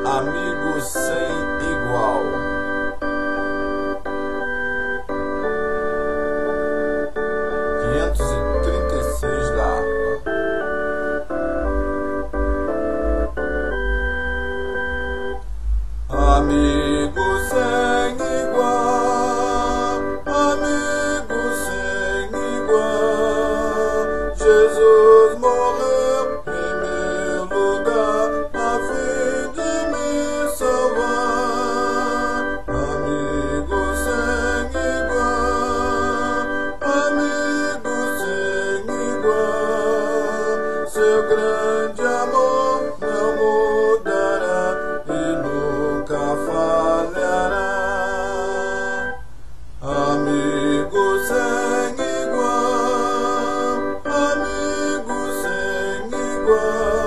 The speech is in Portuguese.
Amigo sem igual. Quinhentos e trinta e seis da harpa. Amigo sem igual, amigo sem igual, Jesus morreu em meu lugar a fim de me salvar. Amigo sem igual, amigo sem igual, seu grande amor não mudará e nunca falhará. Amigo sem igual, amigo sem igual.